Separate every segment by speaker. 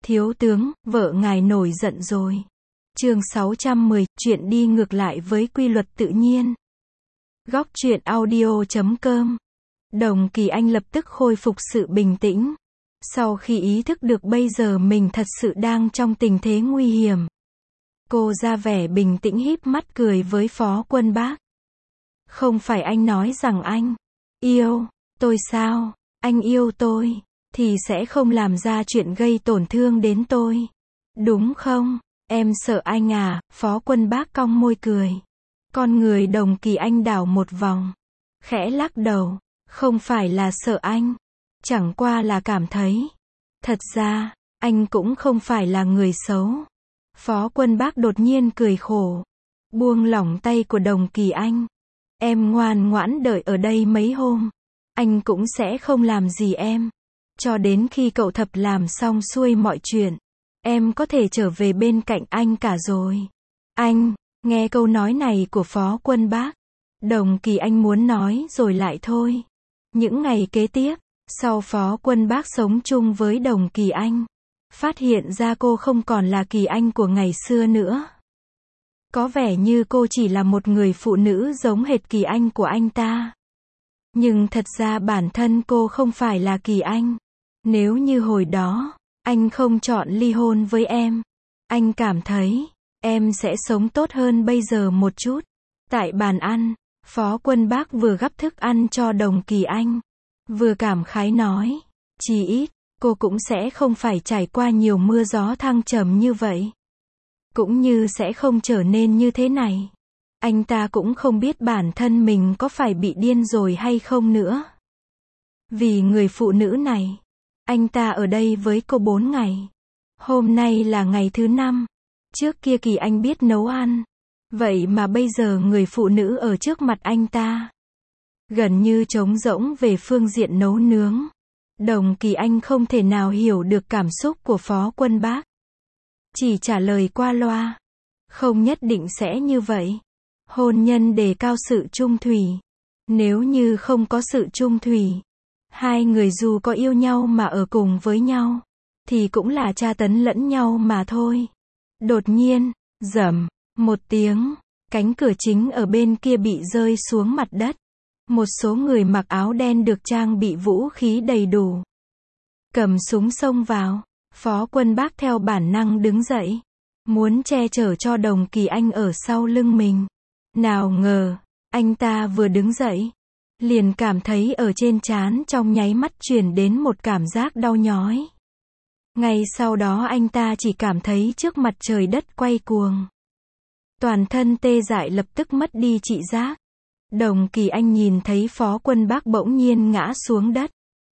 Speaker 1: Thiếu tướng, vợ ngài nổi giận rồi. Chương 610, chuyện đi ngược lại với quy luật tự nhiên. Góc truyện audio.com. Đồng Kỳ Anh lập tức khôi phục sự bình tĩnh. Sau khi ý thức được bây giờ mình thật sự đang trong tình thế nguy hiểm. Cô ra vẻ bình tĩnh híp mắt cười với Phó Quân Bác. Không phải anh nói rằng anh yêu tôi sao? Anh yêu tôi thì sẽ không làm ra chuyện gây tổn thương đến tôi. Đúng không? Em sợ anh à? Phó Quân Bác cong môi cười. Con người Đồng Kỳ Anh đảo một vòng. Khẽ lắc đầu. Không phải là sợ anh. Chẳng qua là cảm thấy. Thật ra, anh cũng không phải là người xấu. Phó Quân Bác đột nhiên cười khổ. Buông lỏng tay của Đồng Kỳ Anh. Em ngoan ngoãn đợi ở đây mấy hôm. Anh cũng sẽ không làm gì em. Cho đến khi cậu Thập làm xong xuôi mọi chuyện. Em có thể trở về bên cạnh anh cả rồi. Anh, nghe câu nói này của Phó Quân Bác. Đồng Kỳ Anh muốn nói rồi lại thôi. Những ngày kế tiếp, sau Phó Quân Bác sống chung với Đồng Kỳ Anh. Phát hiện ra cô không còn là Kỳ Anh của ngày xưa nữa. Có vẻ như cô chỉ là một người phụ nữ giống hệt Kỳ Anh của anh ta. Nhưng thật ra bản thân cô không phải là Kỳ Anh. Nếu như hồi đó, anh không chọn ly hôn với em. Anh cảm thấy, em sẽ sống tốt hơn bây giờ một chút. Tại bàn ăn, Phó Quân Bác vừa gắp thức ăn cho Đồng Kỳ Anh. Vừa cảm khái nói, chí ít, cô cũng sẽ không phải trải qua nhiều mưa gió thăng trầm như vậy. Cũng như sẽ không trở nên như thế này. Anh ta cũng không biết bản thân mình có phải bị điên rồi hay không nữa. Vì người phụ nữ này, anh ta ở đây với cô 4 ngày. Hôm nay là ngày thứ 5. Trước kia Kỳ Anh biết nấu ăn. Vậy mà bây giờ người phụ nữ ở trước mặt anh ta gần như trống rỗng về phương diện nấu nướng. Đồng Kỳ Anh không thể nào hiểu được cảm xúc của Phó Quân Bác. Chỉ trả lời qua loa. Không nhất định sẽ như vậy. Hôn nhân đề cao sự chung thủy. Nếu như không có sự chung thủy, hai người dù có yêu nhau mà ở cùng với nhau, thì cũng là tra tấn lẫn nhau mà thôi. Đột nhiên, rầm, một tiếng, cánh cửa chính ở bên kia bị rơi xuống mặt đất. Một số người mặc áo đen được trang bị vũ khí đầy đủ. Cầm súng xông vào. Phó Quân Bác theo bản năng đứng dậy. Muốn che chở cho Đồng Kỳ Anh ở sau lưng mình. Nào ngờ, anh ta vừa đứng dậy. Liền cảm thấy ở trên trán trong nháy mắt truyền đến một cảm giác đau nhói. Ngay sau đó anh ta chỉ cảm thấy trước mặt trời đất quay cuồng. Toàn thân tê dại lập tức mất đi trị giác. Đồng Kỳ Anh nhìn thấy Phó Quân Bác bỗng nhiên ngã xuống đất.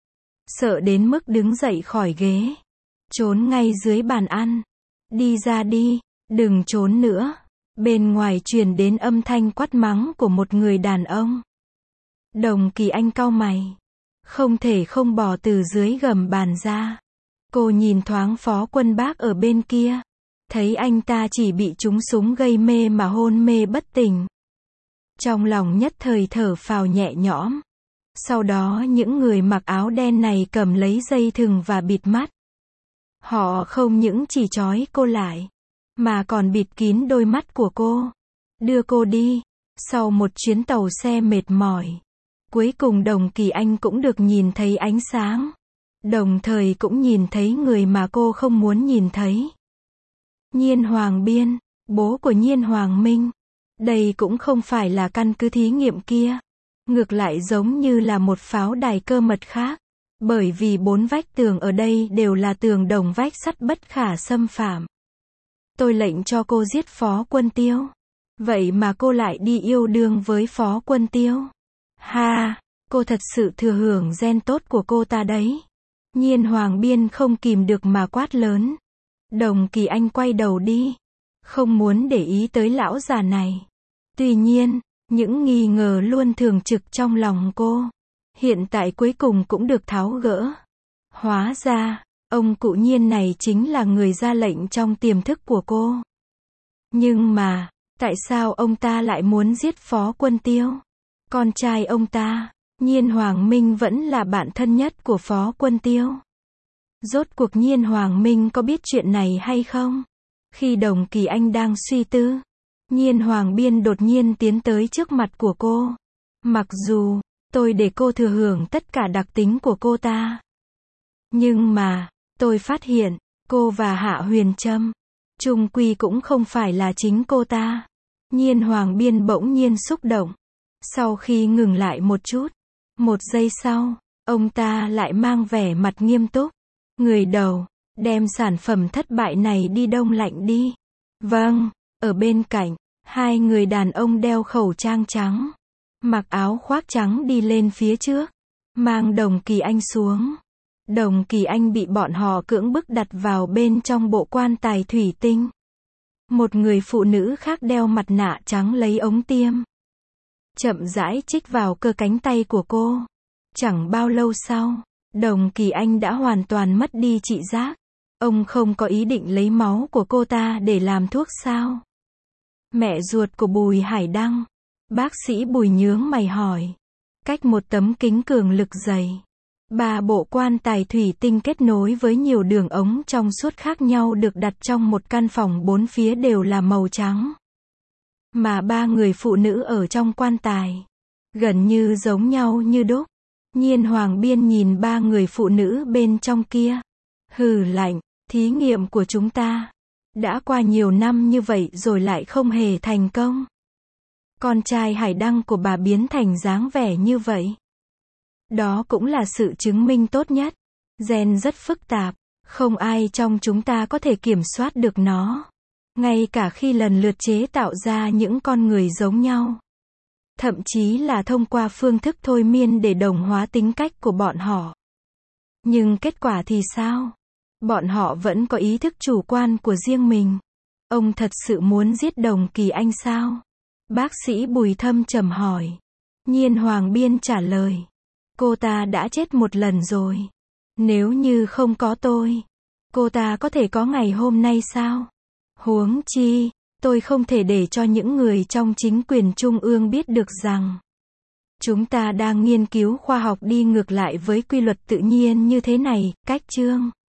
Speaker 1: Sợ đến mức đứng dậy khỏi ghế. Trốn ngay dưới bàn ăn. Đi ra đi, đừng trốn nữa. Bên ngoài truyền đến âm thanh quát mắng của một người đàn ông. Đồng Kỳ Anh cau mày. Không thể không bò từ dưới gầm bàn ra. Cô nhìn thoáng Phó Quân Bác ở bên kia. Thấy anh ta chỉ bị trúng súng gây mê mà hôn mê bất tỉnh. Trong lòng nhất thời thở phào nhẹ nhõm. Sau đó những người mặc áo đen này cầm lấy dây thừng và bịt mắt. Họ không những chỉ trói cô lại, mà còn bịt kín đôi mắt của cô. Đưa cô đi. Sau một chuyến tàu xe mệt mỏi, cuối cùng Đồng Kỳ Anh cũng được nhìn thấy ánh sáng. Đồng thời cũng nhìn thấy người mà cô không muốn nhìn thấy. Nhiên Hoàng Biên, bố của Nhiên Hoàng Minh. Đây cũng không phải là căn cứ thí nghiệm kia. Ngược lại giống như là một pháo đài cơ mật khác. Bởi vì 4 vách tường ở đây đều là tường đồng vách sắt bất khả xâm phạm. Tôi lệnh cho cô giết Phó Quân Tiêu. Vậy mà cô lại đi yêu đương với Phó Quân Tiêu. Ha, cô thật sự thừa hưởng gen tốt của cô ta đấy. Nhiên Hoàng Biên không kìm được mà quát lớn. Đồng Kỳ Anh quay đầu đi. Không muốn để ý tới lão già này. Tuy nhiên, những nghi ngờ luôn thường trực trong lòng cô. Hiện tại cuối cùng cũng được tháo gỡ. Hóa ra, ông cụ Nhiên này chính là người ra lệnh trong tiềm thức của cô. Nhưng mà, tại sao ông ta lại muốn giết Phó Quân Tiêu? Con trai ông ta, Nhiên Hoàng Minh vẫn là bạn thân nhất của Phó Quân Tiêu. Rốt cuộc Nhiên Hoàng Minh có biết chuyện này hay không? Khi Đồng Kỳ Anh đang suy tư, Nhiên Hoàng Biên đột nhiên tiến tới trước mặt của cô. Mặc dù, tôi để cô thừa hưởng tất cả đặc tính của cô ta. Nhưng mà, tôi phát hiện, cô và Hạ Huyền Trâm, chung quy cũng không phải là chính cô ta. Nhiên Hoàng Biên bỗng nhiên xúc động. Sau khi ngừng lại một chút, một giây sau, ông ta lại mang vẻ mặt nghiêm túc. Người đầu, đem sản phẩm thất bại này đi đông lạnh đi. Vâng, ở bên cạnh, hai người đàn ông đeo khẩu trang trắng, mặc áo khoác trắng đi lên phía trước, mang Đồng Kỳ Anh xuống. Đồng Kỳ Anh bị bọn họ cưỡng bức đặt vào bên trong bộ quan tài thủy tinh. Một người phụ nữ khác đeo mặt nạ trắng lấy ống tiêm, chậm rãi chích vào cơ cánh tay của cô. Chẳng bao lâu sau, Đồng Kỳ Anh đã hoàn toàn mất đi trị giác. Ông không có ý định lấy máu của cô ta để làm thuốc sao? Mẹ ruột của Bùi Hải Đăng, bác sĩ Bùi nhướng mày hỏi. Cách một tấm kính cường lực dày, 3 bộ quan tài thủy tinh kết nối với nhiều đường ống trong suốt khác nhau được đặt trong một căn phòng 4 phía đều là màu trắng. Mà 3 người phụ nữ ở trong quan tài, gần như giống nhau như đúc. Nhiên Hoàng Biên nhìn 3 người phụ nữ bên trong kia. Hừ lạnh, thí nghiệm của chúng ta đã qua nhiều năm như vậy rồi lại không hề thành công. Con trai Hải Đăng của bà biến thành dáng vẻ như vậy. Đó cũng là sự chứng minh tốt nhất. Gen rất phức tạp, không ai trong chúng ta có thể kiểm soát được nó. Ngay cả khi lần lượt chế tạo ra những con người giống nhau. Thậm chí là thông qua phương thức thôi miên để đồng hóa tính cách của bọn họ. Nhưng kết quả thì sao? Bọn họ vẫn có ý thức chủ quan của riêng mình. Ông thật sự muốn giết Đồng Kỳ Anh sao? Bác sĩ Bùi thâm trầm hỏi. Nhiên Hoàng Biên trả lời. Cô ta đã chết một lần rồi. Nếu như không có tôi, cô ta có thể có ngày hôm nay sao? Huống chi, tôi không thể để cho những người trong chính quyền trung ương biết được rằng chúng ta đang nghiên cứu khoa học đi ngược lại với quy luật tự nhiên như thế này. Cách chương